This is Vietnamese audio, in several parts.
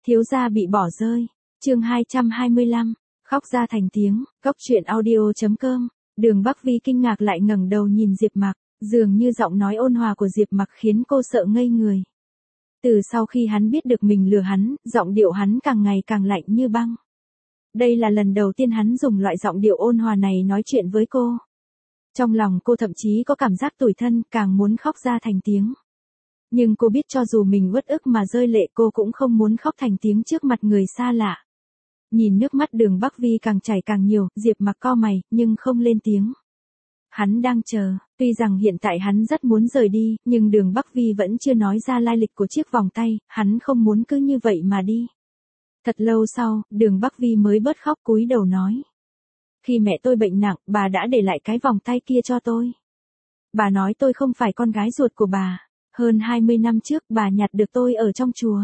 Thiếu gia bị bỏ rơi. Chương 225, khóc ra thành tiếng. Cốc truyện audio.com. Đường Bắc Vi kinh ngạc lại ngẩng đầu nhìn Diệp Mặc, dường như giọng nói ôn hòa của Diệp Mặc khiến cô sợ ngây người. Từ sau khi hắn biết được mình lừa hắn, giọng điệu hắn càng ngày càng lạnh như băng. Đây là lần đầu tiên hắn dùng loại giọng điệu ôn hòa này nói chuyện với cô. Trong lòng cô thậm chí có cảm giác tủi thân, càng muốn khóc ra thành tiếng. Nhưng cô biết cho dù mình uất ức mà rơi lệ cô cũng không muốn khóc thành tiếng trước mặt người xa lạ. Nhìn nước mắt Đường Bắc Vi càng chảy càng nhiều, Diệp Mặc cau mày, nhưng không lên tiếng. Hắn đang chờ, tuy rằng hiện tại hắn rất muốn rời đi, nhưng Đường Bắc Vi vẫn chưa nói ra lai lịch của chiếc vòng tay, hắn không muốn cứ như vậy mà đi. Thật lâu sau, Đường Bắc Vi mới bớt khóc cúi đầu nói. Khi mẹ tôi bệnh nặng, bà đã để lại cái vòng tay kia cho tôi. Bà nói tôi không phải con gái ruột của bà. Hơn 20 năm trước bà nhặt được tôi ở trong chùa.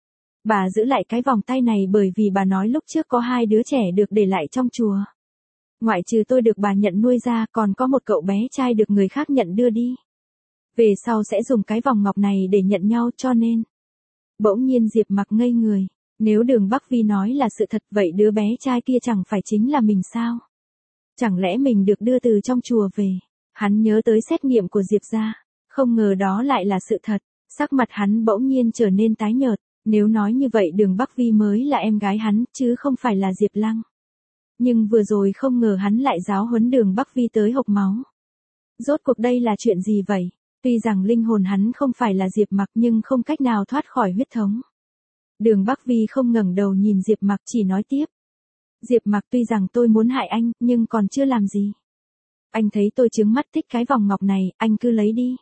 Bà giữ lại cái vòng tay này bởi vì bà nói lúc trước có 2 đứa trẻ được để lại trong chùa. Ngoại trừ tôi được bà nhận nuôi ra còn có một cậu bé trai được người khác nhận đưa đi. Về sau sẽ dùng cái vòng ngọc này để nhận nhau cho nên. Bỗng nhiên Diệp Mặc ngây người. Nếu Đường Bắc Vi nói là sự thật vậy đứa bé trai kia chẳng phải chính là mình sao? Chẳng lẽ mình được đưa từ trong chùa về? Hắn nhớ tới xét nghiệm của Diệp gia. Không ngờ đó lại là sự thật. Sắc mặt hắn bỗng nhiên trở nên tái nhợt. Nếu nói như vậy Đường Bắc Vi mới là em gái hắn chứ không phải là Diệp Lăng. Nhưng vừa rồi không ngờ hắn lại giáo huấn Đường Bắc Vi tới hộc máu. Rốt cuộc đây là chuyện gì vậy? Tuy rằng linh hồn hắn không phải là Diệp Mặc nhưng không cách nào thoát khỏi huyết thống. Đường Bắc Vi không ngẩng đầu nhìn Diệp Mặc chỉ nói tiếp. Diệp Mặc tuy rằng tôi muốn hại anh nhưng còn chưa làm gì. Anh thấy tôi chướng mắt thích cái vòng ngọc này, anh cứ lấy đi.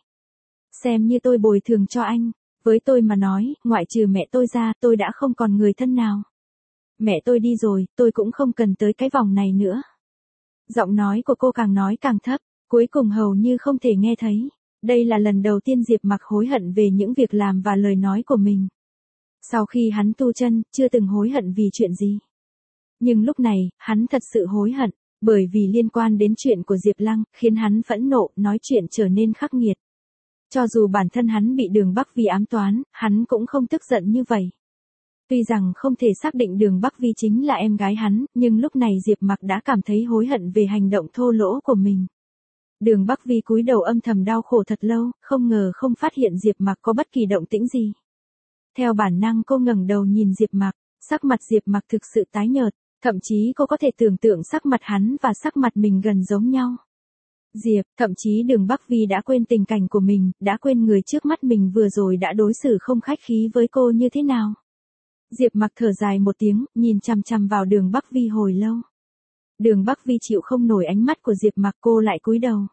Xem như tôi bồi thường cho anh. Với tôi mà nói, ngoại trừ mẹ tôi ra tôi đã không còn người thân nào. Mẹ tôi đi rồi, tôi cũng không cần tới cái vòng này nữa. Giọng nói của cô càng nói càng thấp, cuối cùng hầu như không thể nghe thấy. Đây là lần đầu tiên Diệp Mặc hối hận về những việc làm và lời nói của mình. Sau khi hắn tu chân, chưa từng hối hận vì chuyện gì. Nhưng lúc này, hắn thật sự hối hận, bởi vì liên quan đến chuyện của Diệp Lăng, khiến hắn phẫn nộ, nói chuyện trở nên khắc nghiệt. Cho dù bản thân hắn bị Đường Bắc Vi ám toán, hắn cũng không tức giận như vậy. Tuy rằng không thể xác định Đường Bắc Vi chính là em gái hắn, nhưng lúc này Diệp Mặc đã cảm thấy hối hận về hành động thô lỗ của mình. Đường Bắc Vi cúi đầu âm thầm đau khổ thật lâu, không ngờ không phát hiện Diệp Mặc có bất kỳ động tĩnh gì. Theo bản năng cô ngẩng đầu nhìn Diệp Mặc, sắc mặt Diệp Mặc thực sự tái nhợt, thậm chí cô có thể tưởng tượng sắc mặt hắn và sắc mặt mình gần giống nhau. Diệp, thậm chí Đường Bắc Vi đã quên tình cảnh của mình, đã quên người trước mắt mình vừa rồi đã đối xử không khách khí với cô như thế nào. Diệp Mặc thở dài một tiếng, nhìn chằm chằm vào Đường Bắc Vi hồi lâu. Đường Bắc Vi chịu không nổi ánh mắt của Diệp Mặc cô lại cúi đầu.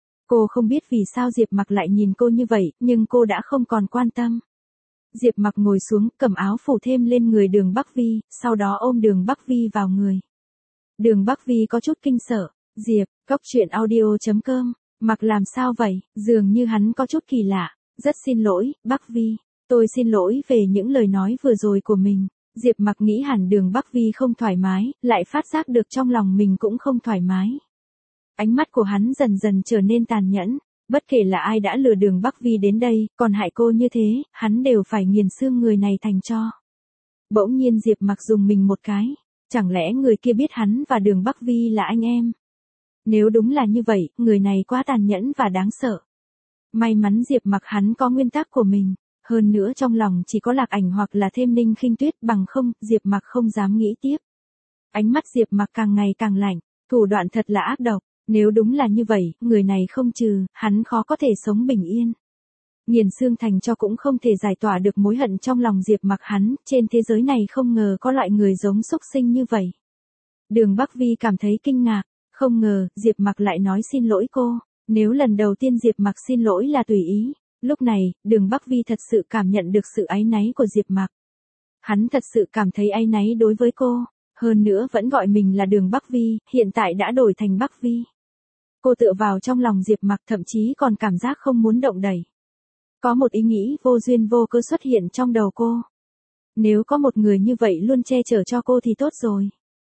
Cô không biết vì sao Diệp Mặc lại nhìn cô như vậy, nhưng cô đã không còn quan tâm. Diệp Mặc ngồi xuống, cầm áo phủ thêm lên người Đường Bắc Vi, sau đó ôm Đường Bắc Vi vào người. Đường Bắc Vi có chút kinh sợ. Diệp, Cốc truyện audio.com, Mặc làm sao vậy, dường như hắn có chút kỳ lạ. Rất xin lỗi, Bắc Vi, tôi xin lỗi về những lời nói vừa rồi của mình. Diệp Mặc nghĩ hẳn Đường Bắc Vi không thoải mái, lại phát giác được trong lòng mình cũng không thoải mái. Ánh mắt của hắn dần dần trở nên tàn nhẫn. Bất kể là ai đã lừa Đường Bắc Vi đến đây, còn hại cô như thế, hắn đều phải nghiền xương người này thành tro. Bỗng nhiên Diệp Mặc dùng mình một cái. Chẳng lẽ người kia biết hắn và Đường Bắc Vi là anh em? Nếu đúng là như vậy, người này quá tàn nhẫn và đáng sợ. May mắn Diệp Mặc hắn có nguyên tắc của mình. Hơn nữa trong lòng chỉ có Lạc Ảnh hoặc là thêm Ninh Khinh Tuyết, bằng không, Diệp Mặc không dám nghĩ tiếp. Ánh mắt Diệp Mặc càng ngày càng lạnh, thủ đoạn thật là ác độc. Nếu đúng là như vậy, người này không trừ, hắn khó có thể sống bình yên. Nghiền xương thành cho cũng không thể giải tỏa được mối hận trong lòng Diệp Mặc hắn, trên thế giới này không ngờ có loại người giống súc sinh như vậy. Đường Bắc Vi cảm thấy kinh ngạc, không ngờ, Diệp Mặc lại nói xin lỗi cô. Nếu lần đầu tiên Diệp Mặc xin lỗi là tùy ý, lúc này, Đường Bắc Vi thật sự cảm nhận được sự áy náy của Diệp Mặc. Hắn thật sự cảm thấy áy náy đối với cô, hơn nữa vẫn gọi mình là Đường Bắc Vi, hiện tại đã đổi thành Bắc Vi. Cô tựa vào trong lòng Diệp Mặc thậm chí còn cảm giác không muốn động đẩy. Có một ý nghĩ vô duyên vô cớ xuất hiện trong đầu cô. Nếu có một người như vậy luôn che chở cho cô thì tốt rồi.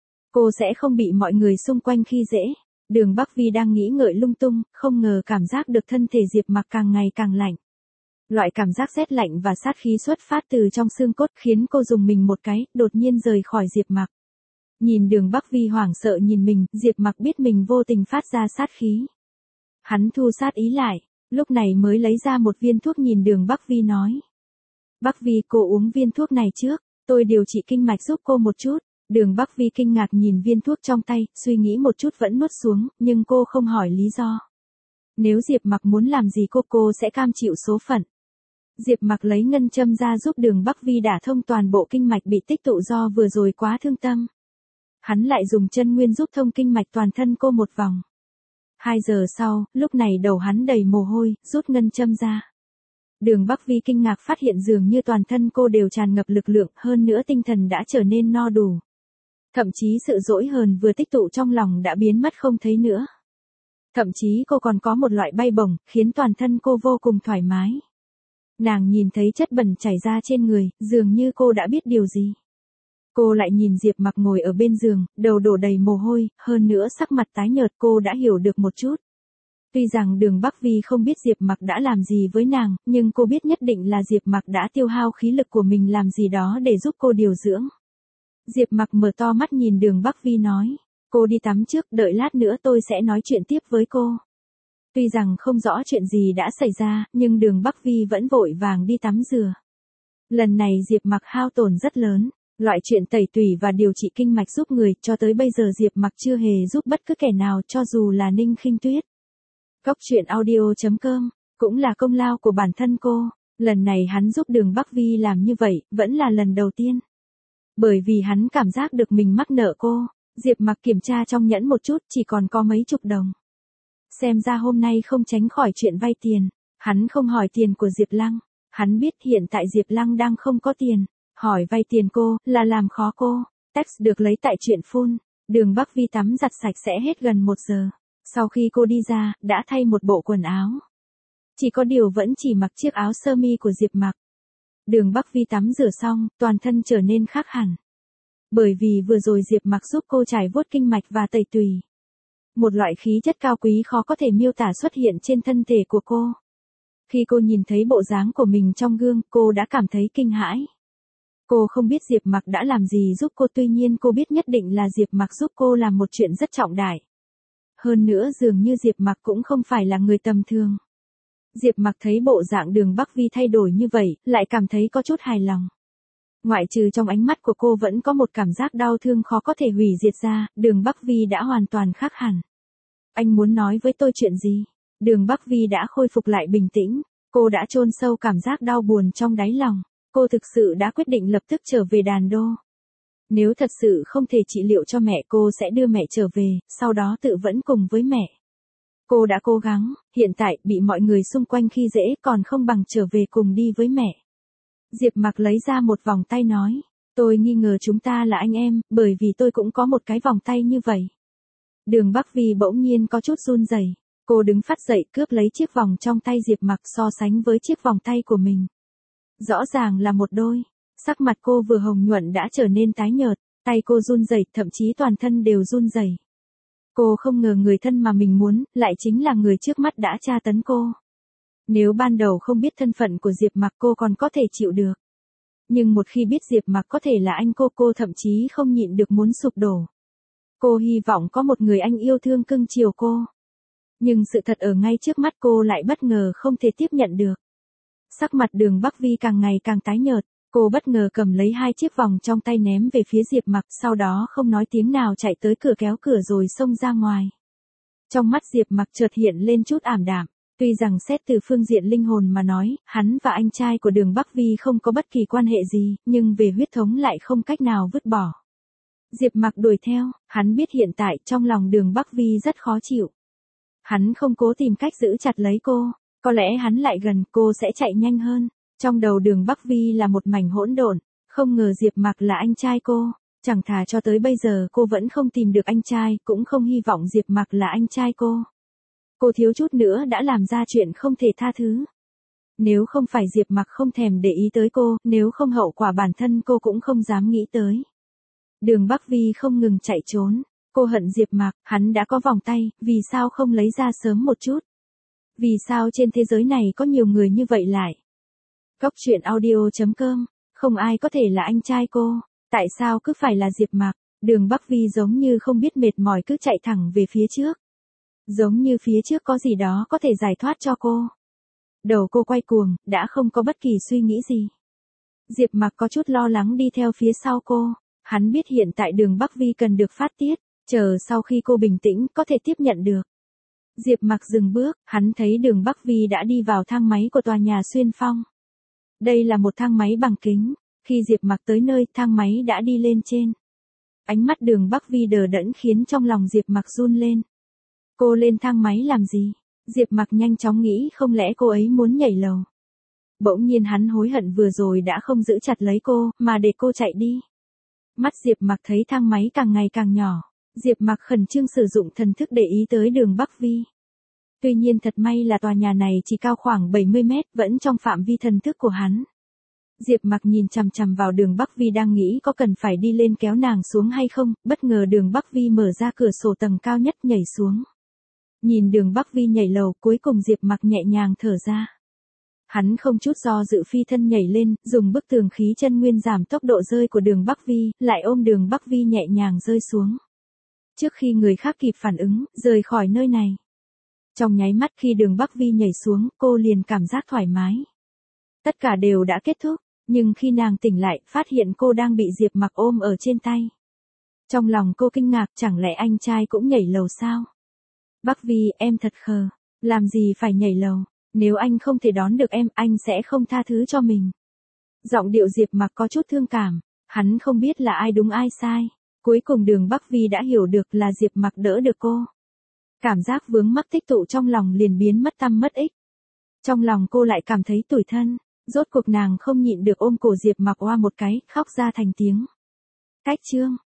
Cô sẽ không bị mọi người xung quanh khi dễ. Đường Bắc Vi đang nghĩ ngợi lung tung, không ngờ cảm giác được thân thể Diệp Mặc càng ngày càng lạnh. Loại cảm giác rét lạnh và sát khí xuất phát từ trong xương cốt khiến cô rùng mình một cái, đột nhiên rời khỏi Diệp Mặc. Nhìn Đường Bắc Vi hoảng sợ nhìn mình, Diệp Mặc biết mình vô tình phát ra sát khí. Hắn thu sát ý lại, lúc này mới lấy ra một viên thuốc nhìn Đường Bắc Vi nói. Bắc Vi, cô uống viên thuốc này trước, tôi điều trị kinh mạch giúp cô một chút. Đường Bắc Vi kinh ngạc nhìn viên thuốc trong tay, suy nghĩ một chút vẫn nuốt xuống, nhưng cô không hỏi lý do. Nếu Diệp Mặc muốn làm gì cô sẽ cam chịu số phận. Diệp Mặc lấy ngân châm ra giúp Đường Bắc Vi đả thông toàn bộ kinh mạch bị tích tụ do vừa rồi quá thương tâm. Hắn lại dùng chân nguyên giúp thông kinh mạch toàn thân cô một vòng. 2 giờ sau, lúc này đầu hắn đầy mồ hôi, rút ngân châm ra. Đường Bắc Vi kinh ngạc phát hiện dường như toàn thân cô đều tràn ngập lực lượng, hơn nữa tinh thần đã trở nên no đủ. Thậm chí sự dỗi hờn vừa tích tụ trong lòng đã biến mất không thấy nữa. Thậm chí cô còn có một loại bay bổng, khiến toàn thân cô vô cùng thoải mái. Nàng nhìn thấy chất bẩn chảy ra trên người, dường như cô đã biết điều gì. Cô lại nhìn Diệp Mặc ngồi ở bên giường, đầu đổ đầy mồ hôi, hơn nữa sắc mặt tái nhợt, cô đã hiểu được một chút. Tuy rằng Đường Bắc Vi không biết Diệp Mặc đã làm gì với nàng, nhưng cô biết nhất định là Diệp Mặc đã tiêu hao khí lực của mình làm gì đó để giúp cô điều dưỡng. Diệp Mặc mở to mắt nhìn Đường Bắc Vi nói, cô đi tắm trước, đợi lát nữa tôi sẽ nói chuyện tiếp với cô. Tuy rằng không rõ chuyện gì đã xảy ra, nhưng Đường Bắc Vi vẫn vội vàng đi tắm rửa. Lần này Diệp Mặc hao tổn rất lớn, loại chuyện tẩy tủy và điều trị kinh mạch giúp người, cho tới bây giờ Diệp Mặc chưa hề giúp bất cứ kẻ nào, cho dù là Ninh Khinh Tuyết. Cốc truyện audio.com, cũng là công lao của bản thân cô, lần này hắn giúp Đường Bắc Vi làm như vậy, vẫn là lần đầu tiên. Bởi vì hắn cảm giác được mình mắc nợ cô, Diệp Mặc kiểm tra trong nhẫn một chút, chỉ còn có mấy chục đồng. Xem ra hôm nay không tránh khỏi chuyện vay tiền, hắn không hỏi tiền của Diệp Lăng, hắn biết hiện tại Diệp Lăng đang không có tiền, hỏi vay tiền cô, là làm khó cô. Text được lấy tại truyện full, Đường Bắc Vi tắm giặt sạch sẽ hết gần 1 giờ. Sau khi cô đi ra, đã thay một bộ quần áo. Chỉ có điều vẫn chỉ mặc chiếc áo sơ mi của Diệp Mặc. Đường Bắc Vi tắm rửa xong, toàn thân trở nên khác hẳn. Bởi vì vừa rồi Diệp Mặc giúp cô trải vuốt kinh mạch và tẩy tùy. Một loại khí chất cao quý khó có thể miêu tả xuất hiện trên thân thể của cô. Khi cô nhìn thấy bộ dáng của mình trong gương, cô đã cảm thấy kinh hãi. Cô không biết Diệp Mặc đã làm gì giúp cô, tuy nhiên cô biết nhất định là Diệp Mặc giúp cô làm một chuyện rất trọng đại. Hơn nữa dường như Diệp Mặc cũng không phải là người tầm thường. Diệp Mặc thấy bộ dạng Đường Bắc Vi thay đổi như vậy, lại cảm thấy có chút hài lòng. Ngoại trừ trong ánh mắt của cô vẫn có một cảm giác đau thương khó có thể hủy diệt ra, Đường Bắc Vi đã hoàn toàn khác hẳn. Anh muốn nói với tôi chuyện gì? Đường Bắc Vi đã khôi phục lại bình tĩnh, cô đã chôn sâu cảm giác đau buồn trong đáy lòng. Cô thực sự đã quyết định lập tức trở về Đàn Đô. Nếu thật sự không thể trị liệu cho mẹ, cô sẽ đưa mẹ trở về, sau đó tự vẫn cùng với mẹ. Cô đã cố gắng, hiện tại bị mọi người xung quanh khi dễ còn không bằng trở về cùng đi với mẹ. Diệp Mặc lấy ra một vòng tay nói, tôi nghi ngờ chúng ta là anh em, bởi vì tôi cũng có một cái vòng tay như vậy. Đường Bắc Vi bỗng nhiên có chút run rẩy, cô đứng phát dậy cướp lấy chiếc vòng trong tay Diệp Mặc so sánh với chiếc vòng tay của mình. Rõ ràng là một đôi, sắc mặt cô vừa hồng nhuận đã trở nên tái nhợt, tay cô run rẩy, thậm chí toàn thân đều run rẩy. Cô không ngờ người thân mà mình muốn, lại chính là người trước mắt đã tra tấn cô. Nếu ban đầu không biết thân phận của Diệp Mặc cô còn có thể chịu được. Nhưng một khi biết Diệp Mặc có thể là anh cô thậm chí không nhịn được muốn sụp đổ. Cô hy vọng có một người anh yêu thương cưng chiều cô. Nhưng sự thật ở ngay trước mắt cô lại bất ngờ không thể tiếp nhận được. Sắc mặt Đường Bắc Vi càng ngày càng tái nhợt, cô bất ngờ cầm lấy 2 chiếc vòng trong tay ném về phía Diệp Mặc, sau đó không nói tiếng nào chạy tới cửa kéo cửa rồi xông ra ngoài. Trong mắt Diệp Mặc chợt hiện lên chút ảm đạm, tuy rằng xét từ phương diện linh hồn mà nói, hắn và anh trai của Đường Bắc Vi không có bất kỳ quan hệ gì, nhưng về huyết thống lại không cách nào vứt bỏ. Diệp Mặc đuổi theo, hắn biết hiện tại trong lòng Đường Bắc Vi rất khó chịu. Hắn không cố tìm cách giữ chặt lấy cô. Có lẽ hắn lại gần cô sẽ chạy nhanh hơn. Trong đầu Đường Bắc Vi là một mảnh hỗn độn, không ngờ Diệp Mặc là anh trai cô. Chẳng thà cho tới bây giờ cô vẫn không tìm được anh trai, cũng không hy vọng Diệp Mặc là anh trai cô. Cô thiếu chút nữa đã làm ra chuyện không thể tha thứ. Nếu không phải Diệp Mặc không thèm để ý tới cô, nếu không hậu quả bản thân cô cũng không dám nghĩ tới. Đường Bắc Vi không ngừng chạy trốn. Cô hận Diệp Mặc, hắn đã có vòng tay, vì sao không lấy ra sớm một chút? Vì sao trên thế giới này có nhiều người như vậy lại? Cốc truyện audio.com, không ai có thể là anh trai cô, tại sao cứ phải là Diệp Mặc? Đường Bắc Vi giống như không biết mệt mỏi cứ chạy thẳng về phía trước. Giống như phía trước có gì đó có thể giải thoát cho cô. Đầu cô quay cuồng, đã không có bất kỳ suy nghĩ gì. Diệp Mặc có chút lo lắng đi theo phía sau cô. Hắn biết hiện tại đường Bắc Vi cần được phát tiết, chờ sau khi cô bình tĩnh có thể tiếp nhận được. Diệp Mặc dừng bước, hắn thấy đường Bắc Vi đã đi vào thang máy của tòa nhà Xuyên Phong. Đây là một thang máy bằng kính. Khi Diệp Mặc tới nơi, thang máy đã đi lên trên. Ánh mắt đường Bắc Vi đờ đẫn khiến trong lòng Diệp Mặc run lên. Cô lên thang máy làm gì? Diệp Mặc nhanh chóng nghĩ không lẽ cô ấy muốn nhảy lầu. Bỗng nhiên hắn hối hận vừa rồi đã không giữ chặt lấy cô, mà để cô chạy đi. Mắt Diệp Mặc thấy thang máy càng ngày càng nhỏ. Diệp Mặc khẩn trương sử dụng thần thức để ý tới đường Bắc Vi. Tuy nhiên thật may là tòa nhà này chỉ cao khoảng 70 mét, vẫn trong phạm vi thần thức của hắn. Diệp Mặc nhìn chằm chằm vào đường Bắc Vi đang nghĩ có cần phải đi lên kéo nàng xuống hay không, bất ngờ đường Bắc Vi mở ra cửa sổ tầng cao nhất nhảy xuống. Nhìn đường Bắc Vi nhảy lầu, cuối cùng Diệp Mặc nhẹ nhàng thở ra. Hắn không chút do dự phi thân nhảy lên, dùng bức tường khí chân nguyên giảm tốc độ rơi của đường Bắc Vi, lại ôm đường Bắc Vi nhẹ nhàng rơi xuống. Trước khi người khác kịp phản ứng, rời khỏi nơi này. Trong nháy mắt khi đường Bắc Vi nhảy xuống, cô liền cảm giác thoải mái. Tất cả đều đã kết thúc, nhưng khi nàng tỉnh lại, phát hiện cô đang bị Diệp Mặc ôm ở trên tay. Trong lòng cô kinh ngạc, chẳng lẽ anh trai cũng nhảy lầu sao? Bắc Vi, em thật khờ, làm gì phải nhảy lầu, nếu anh không thể đón được em, anh sẽ không tha thứ cho mình. Giọng điệu Diệp Mặc có chút thương cảm, hắn không biết là ai đúng ai sai. Cuối cùng đường Bắc Vi đã hiểu được là Diệp Mặc đỡ được cô. Cảm giác vướng mắc tích tụ trong lòng liền biến mất tăm mất ích. Trong lòng cô lại cảm thấy tủi thân, rốt cuộc nàng không nhịn được ôm cổ Diệp Mặc oa một cái, khóc ra thành tiếng. Cách chương